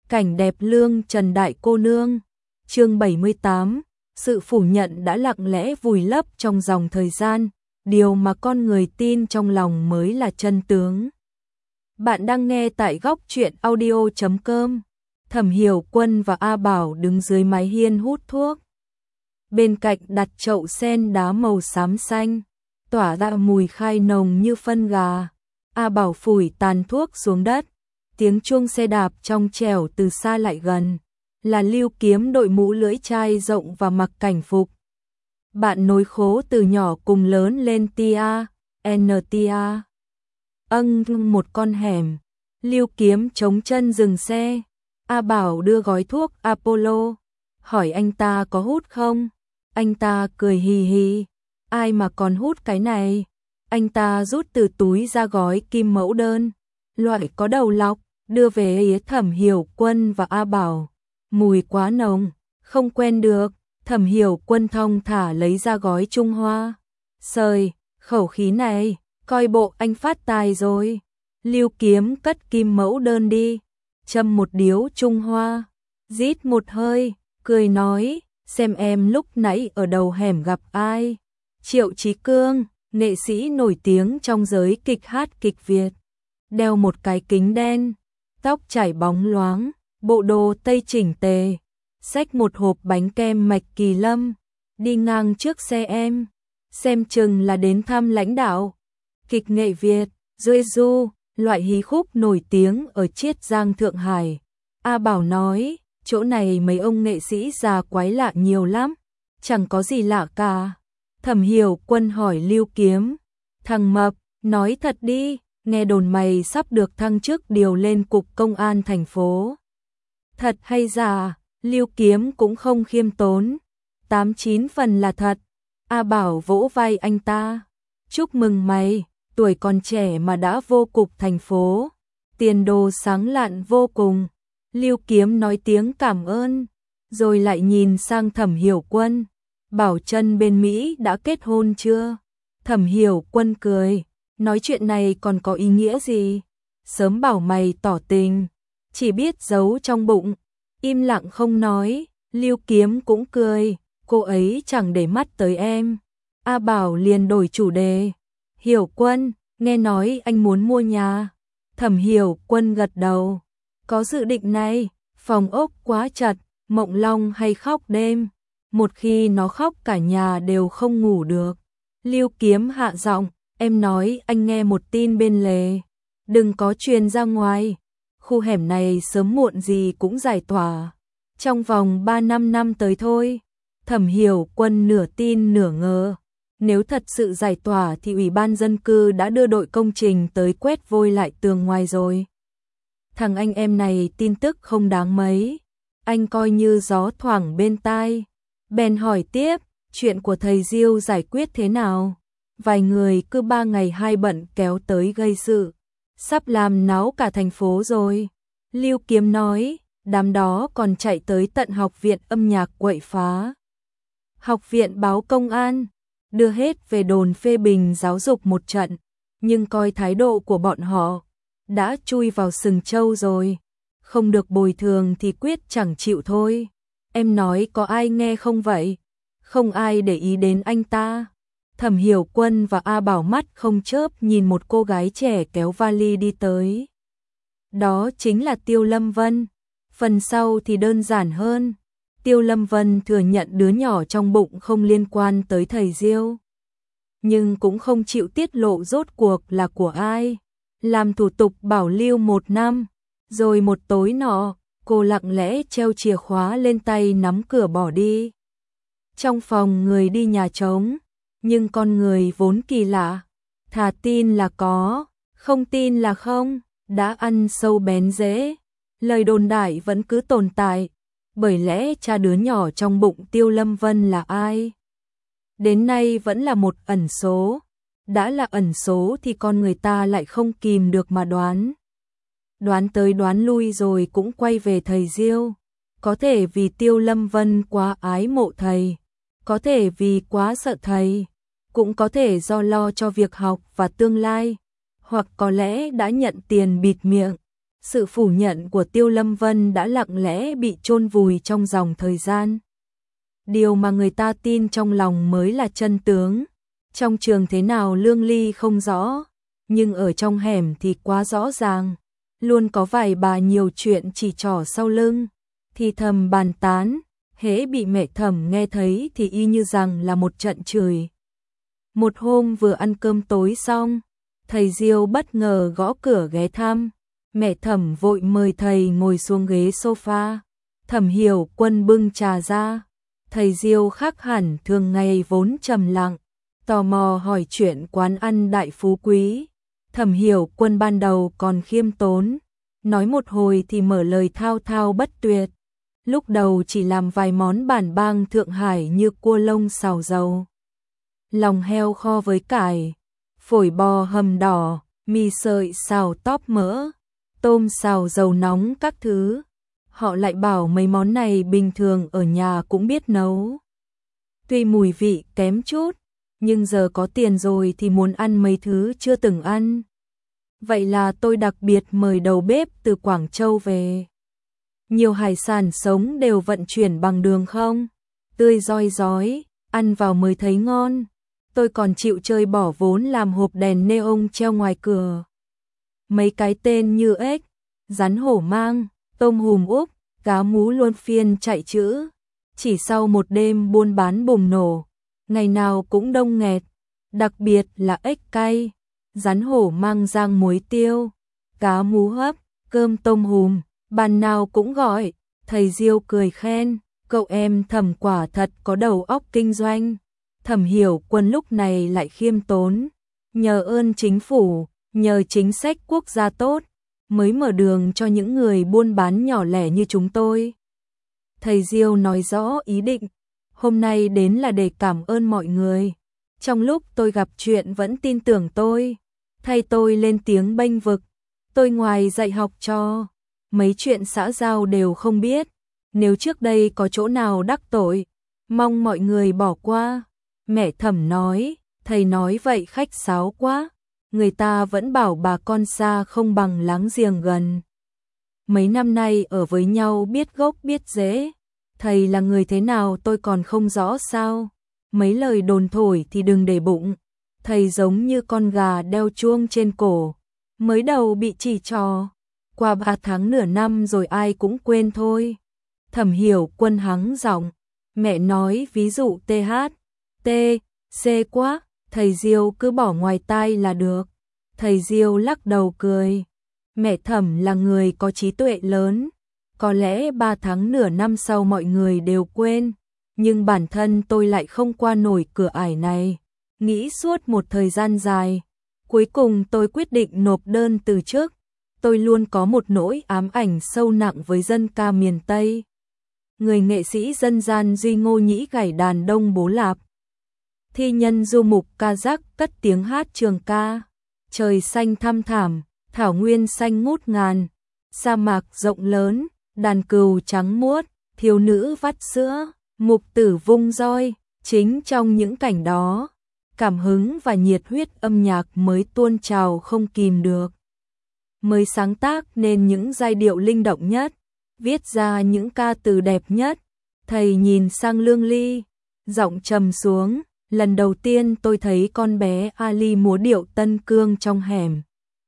Cảnh đẹp lương Trần đại cô nương. Chương 78. Sự phủ nhận đã lặng lẽ vùi lấp trong dòng thời gian, điều mà con người tin trong lòng mới là chân tướng. Bạn đang nghe tại góc truyện audio.com. Thẩm Hiểu Quân và A Bảo đứng dưới mái hiên hút thuốc. Bên cạnh đặt chậu sen đá màu xám xanh, tỏa ra mùi khai nồng như phân gà. A Bảo phủi tàn thuốc xuống đất, tiếng chuông xe đạp trong trẻo từ xa lại gần, là Lưu Kiếm đội mũ lưỡi chai rộng và mặc cảnh phục. Bạn nối khố từ nhỏ cùng lớn lên tia, NTA. Một con hẻm, Lưu Kiếm chống chân dừng xe. A Bảo đưa gói thuốc Apollo, hỏi anh ta có hút không? Anh ta cười hì hì, ai mà còn hút cái này? Anh ta rút từ túi ra gói kim mẫu đơn, loại có đầu lọc, đưa về Thẩm Hiểu Quân và A Bảo. Mùi quá nồng, không quen được. Thẩm Hiểu Quân thong thả lấy ra gói Trung Hoa. Sời, khẩu khí này, coi bộ anh phát tài rồi. Lưu Kiếm cất kim mẫu đơn đi, châm một điếu Trung Hoa, rít một hơi, cười nói, xem em lúc nãy ở đầu hẻm gặp ai. Triệu Chí Cương, nghệ sĩ nổi tiếng trong giới kịch hát kịch Việt. Đeo một cái kính đen, tóc chảy bóng loáng, bộ đồ tây chỉnh tề, xách một hộp bánh kem mạch kỳ lâm, đi ngang trước xe em, xem chừng là đến thăm lãnh đạo kịch nghệ Việt, Jeju, loại hí khúc nổi tiếng ở Chiết Giang Thượng Hải. A Bảo nói, chỗ này mấy ông nghệ sĩ già quái lạ nhiều lắm, chẳng có gì lạ cả. Thẩm Hiểu Quân hỏi Lưu Kiếm, thằng mập, nói thật đi, nghe đồn mày sắp được thăng chức điều lên cục công an thành phố. Thật hay giả? Lưu Kiếm cũng không khiêm tốn, 8-9 phần là thật. A Bảo vỗ vai anh ta, chúc mừng mày, tuổi còn trẻ mà đã vô cục thành phố, tiền đồ sáng lạn vô cùng. Lưu Kiếm nói tiếng cảm ơn, rồi lại nhìn sang Thẩm Hiểu Quân, Bảo Trân bên Mỹ đã kết hôn chưa? Thẩm Hiểu Quân cười, nói chuyện này còn có ý nghĩa gì? Sớm bảo mày tỏ tình, chỉ biết giấu trong bụng, im lặng không nói. Lưu Kiếm cũng cười, cô ấy chẳng để mắt tới em. A Bảo liền đổi chủ đề, Hiểu Quân, nghe nói anh muốn mua nhà. Thẩm Hiểu Quân gật đầu, có dự định này, phòng ốc quá chật, Mộng Long hay khóc đêm, một khi nó khóc cả nhà đều không ngủ được. Lưu Kiếm hạ giọng, em nói anh nghe một tin bên lề, đừng có truyền ra ngoài, khu hẻm này sớm muộn gì cũng giải tỏa, trong vòng 3-5 năm tới thôi. Thẩm Hiểu Quân nửa tin nửa ngờ, nếu thật sự giải tỏa thì Ủy ban dân cư đã đưa đội công trình tới quét vôi lại tường ngoài rồi. Thằng anh em này tin tức không đáng mấy, anh coi như gió thoảng bên tai. Bèn hỏi tiếp, chuyện của thầy Diêu giải quyết thế nào? Vài người cứ 3 ngày 2 bận kéo tới gây sự, sắp làm náo cả thành phố rồi. Lưu Kiếm nói, đám đó còn chạy tới tận học viện âm nhạc quậy phá. Học viện báo công an, đưa hết về đồn phê bình giáo dục một trận, nhưng coi thái độ của bọn họ, đã chui vào sừng trâu rồi, không được bồi thường thì quyết chẳng chịu thôi. Em nói có ai nghe không vậy? Không ai để ý đến anh ta. Thẩm Hiểu Quân và A Bảo mắt không chớp nhìn một cô gái trẻ kéo vali đi tới. Đó chính là Tiêu Lâm Vân. Phần sau thì đơn giản hơn. Tiêu Lâm Vân thừa nhận đứa nhỏ trong bụng không liên quan tới thầy Diêu, nhưng cũng không chịu tiết lộ rốt cuộc là của ai. Làm thủ tục bảo lưu 1 năm, rồi một tối nọ, cô lặng lẽ treo chìa khóa lên tay nắm cửa bỏ đi. Trong phòng người đi nhà trống, nhưng con người vốn kỳ lạ, thà tin là có, không tin là không, đã ăn sâu bén rễ. Lời đồn đại vẫn cứ tồn tại, bởi lẽ cha đứa nhỏ trong bụng Tiêu Lâm Vân là ai? Đến nay vẫn là một ẩn số, đã là ẩn số thì con người ta lại không kìm được mà đoán. Đoán tới đoán lui rồi cũng quay về thầy Diêu, có thể vì Tiêu Lâm Vân quá ái mộ thầy, có thể vì quá sợ thầy, cũng có thể do lo cho việc học và tương lai, hoặc có lẽ đã nhận tiền bịt miệng, Sự phủ nhận của Tiêu Lâm Vân đã lặng lẽ bị chôn vùi trong dòng thời gian. Điều mà người ta tin trong lòng mới là chân tướng. Trong trường thế nào Lương Ly không rõ, nhưng ở trong hẻm thì quá rõ ràng. Luôn có vài bà nhiều chuyện chỉ trỏ sau lưng, thì thầm bàn tán, hễ bị mẹ Thẩm nghe thấy thì y như rằng là một trận chửi. Một hôm vừa ăn cơm tối xong, thầy Diêu bất ngờ gõ cửa ghé thăm. Mẹ Thẩm vội mời thầy ngồi xuống ghế sofa. Thẩm Hiểu Quân bưng trà ra. Thầy Diêu khác hẳn thường ngày vốn trầm lặng, tò mò hỏi chuyện quán ăn Đại Phú Quý. Thẩm Hiểu Quân ban đầu còn khiêm tốn, nói một hồi thì mở lời thao thao bất tuyệt. Lúc đầu chỉ làm vài món bản bang Thượng Hải như cua lông xào dầu, lòng heo kho với cải, phổi bò hầm đỏ, mì sợi xào tóp mỡ, tôm xào dầu nóng các thứ. Họ lại bảo mấy món này bình thường ở nhà cũng biết nấu. Tuy mùi vị kém chút, nhưng giờ có tiền rồi thì muốn ăn mấy thứ chưa từng ăn. Vậy là tôi đặc biệt mời đầu bếp từ Quảng Châu về. Nhiều hải sản sống đều vận chuyển bằng đường không, tươi roi rói, ăn vào mới thấy ngon. Tôi còn chịu chơi bỏ vốn làm hộp đèn neon treo ngoài cửa. Mấy cái tên như ếch, rắn hổ mang, tôm hùm úp, cá mú luân phiên chạy chữ. Chỉ sau một đêm buôn bán bùng nổ, ngày nào cũng đông nghẹt, đặc biệt là ếch cay, rắn hổ mang rang muối tiêu, cá mú hấp, cơm tôm hùm, bàn nào cũng gọi. Thầy Diêu cười khen, cậu em Thẩm quả thật có đầu óc kinh doanh. Thẩm Hiểu Quân lúc này lại khiêm tốn, nhờ ơn chính phủ, nhờ chính sách quốc gia tốt, mới mở đường cho những người buôn bán nhỏ lẻ như chúng tôi. Thầy Diêu nói rõ ý định, hôm nay đến là để cảm ơn mọi người. Trong lúc tôi gặp chuyện vẫn tin tưởng tôi, thay tôi lên tiếng bênh vực. Tôi ngoài dạy học cho, mấy chuyện xã giao đều không biết. Nếu trước đây có chỗ nào đắc tội, mong mọi người bỏ qua. Mẹ Thẩm nói, thầy nói vậy khách sáo quá. Người ta vẫn bảo bà con xa không bằng láng giềng gần. Mấy năm nay ở với nhau biết gốc biết rễ. Thầy là người thế nào tôi còn không rõ sao. Mấy lời đồn thổi thì đừng để bụng. Thầy giống như con gà đeo chuông trên cổ, mới đầu bị chỉ trò, qua 3 tháng nửa năm rồi ai cũng quên thôi. Thẩm Hiểu Quân hắng giọng, mẹ nói ví dụ TH, T, C quá, thầy Diêu cứ bỏ ngoài tai là được. Thầy Diêu lắc đầu cười, mẹ Thẩm là người có trí tuệ lớn, có lẽ 3 tháng nửa năm sau mọi người đều quên, nhưng bản thân tôi lại không qua nổi cửa ải này. Nghĩ suốt một thời gian dài, cuối cùng tôi quyết định nộp đơn từ chức. Tôi luôn có một nỗi ám ảnh sâu nặng với dân ca miền Tây. Người nghệ sĩ dân gian Duy Ngô Nhĩ gảy đàn Đông Bố Lạp, thi nhân du mục ca giác cất tiếng hát trường ca. Trời xanh thăm thảm, thảo nguyên xanh ngút ngàn, sa mạc rộng lớn, đàn cừu trắng muốt, thiếu nữ vắt sữa, mục tử vung roi. Chính trong những cảnh đó, cảm hứng và nhiệt huyết âm nhạc mới tuôn trào không kìm được. Mới sáng tác nên những giai điệu linh động nhất, viết ra những ca từ đẹp nhất. Thầy nhìn sang Lương Ly, giọng trầm xuống, lần đầu tiên tôi thấy con bé Ali múa điệu Tân Cương trong hẻm.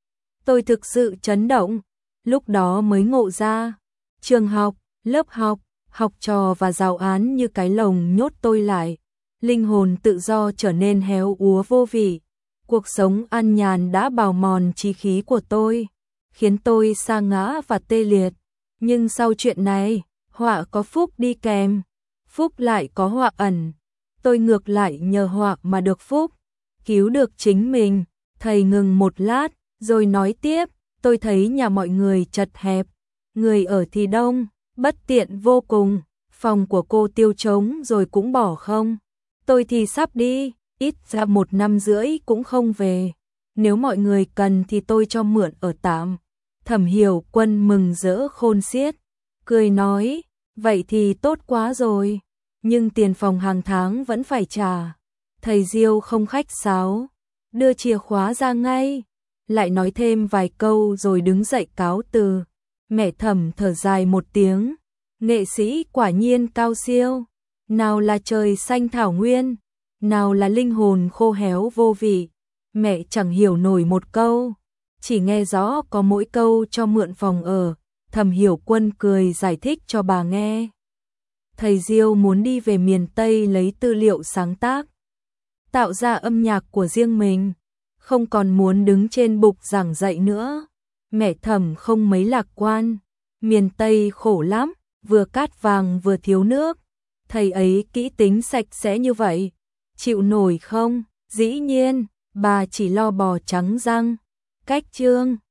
Tôi thực sự chấn động, lúc đó mới ngộ ra, trường học, lớp học, học trò và giáo án như cái lồng nhốt tôi lại. Linh hồn tự do trở nên héo úa vô vị. Cuộc sống an nhàn đã bào mòn trí khí của tôi, khiến tôi sa ngã và tê liệt. Nhưng sau chuyện này, họa có phúc đi kèm, phúc lại có họa ẩn. Tôi ngược lại nhờ họa mà được phúc, cứu được chính mình. Thầy ngừng một lát, rồi nói tiếp, tôi thấy nhà mọi người chật hẹp, người ở thì đông, bất tiện vô cùng. Phòng của cô Tiêu trống rồi cũng bỏ không. Tôi thì sắp đi, ít ra 1 năm rưỡi cũng không về. Nếu mọi người cần thì tôi cho mượn ở tạm. Thẩm Hiểu Quân mừng rỡ khôn xiết, cười nói, vậy thì tốt quá rồi, nhưng tiền phòng hàng tháng vẫn phải trả. Thầy Diêu không khách sáo, đưa chìa khóa ra ngay. lại nói thêm vài câu rồi đứng dậy cáo từ. Mẹ Thẩm thở dài một tiếng, nghệ sĩ quả nhiên cao siêu, nào là trời xanh thảo nguyên, nào là linh hồn khô héo vô vị. Mẹ chẳng hiểu nổi một câu, chỉ nghe rõ có mỗi câu cho mượn phòng ở. Thẩm Hiểu Quân cười giải thích cho bà nghe. Thầy Diêu muốn đi về miền Tây lấy tư liệu sáng tác, tạo ra âm nhạc của riêng mình, không còn muốn đứng trên bục giảng dạy nữa. Mẹ Thẩm không mấy lạc quan, miền Tây khổ lắm, vừa cát vàng vừa thiếu nước. Thầy ấy kỹ tính sạch sẽ như vậy, chịu nổi không? Dĩ nhiên, bà chỉ lo bò trắng răng. Cách chương